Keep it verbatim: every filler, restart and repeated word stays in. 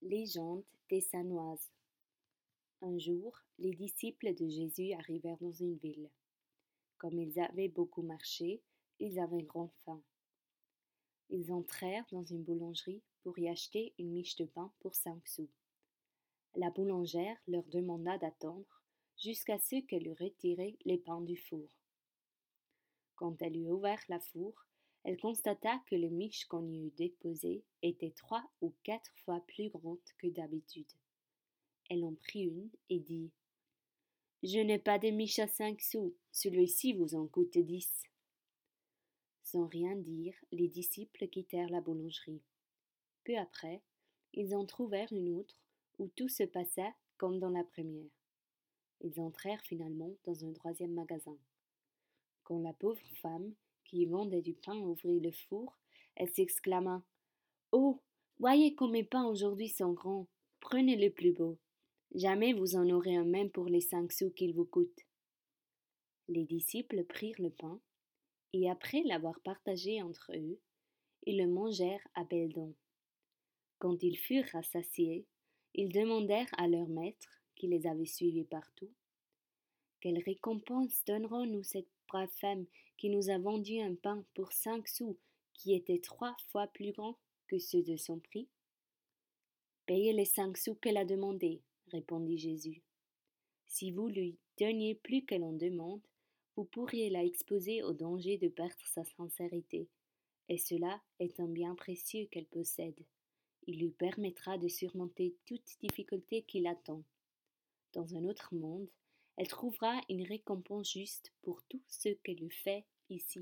Légende tessanoise. Un jour, les disciples de Jésus arrivèrent dans une ville. Comme ils avaient beaucoup marché, ils avaient grand faim. Ils entrèrent dans une boulangerie pour y acheter une miche de pain pour cinq sous. La boulangère leur demanda d'attendre jusqu'à ce qu'elle eût retiré les pains du four. Quand elle eut ouvert la four, elle constata que les miches qu'on y eut déposées étaient trois ou quatre fois plus grandes que d'habitude. Elle en prit une et dit « Je n'ai pas de miche à cinq sous, celui-ci vous en coûte dix. » Sans rien dire, les disciples quittèrent la boulangerie. Peu après, ils en trouvèrent une autre où tout se passa comme dans la première. Ils entrèrent finalement dans un troisième magasin. Quand la pauvre femme qui y vendait du pain ouvrit le four, elle s'exclama « Oh, voyez comme mes pains aujourd'hui sont grands, prenez le plus beau. Jamais vous en aurez un même pour les cinq sous qu'il vous coûte. » Les disciples prirent le pain, et après l'avoir partagé entre eux, ils le mangèrent à belles dents. Quand ils furent rassasiés, ils demandèrent à leur maître, qui les avait suivis partout, « Quelle récompense donnerons-nous cette brave femme qui nous a vendu un pain pour cinq sous qui était trois fois plus grand que ceux de son prix ?» « Payez les cinq sous qu'elle a demandés, » répondit Jésus. « Si vous lui donniez plus qu'elle en demande, vous pourriez la exposer au danger de perdre sa sincérité, et cela est un bien précieux qu'elle possède. Il lui permettra de surmonter toute difficulté qui l'attend. Dans un autre monde, elle trouvera une récompense juste pour tout ce qu'elle lui fait ici-bas. »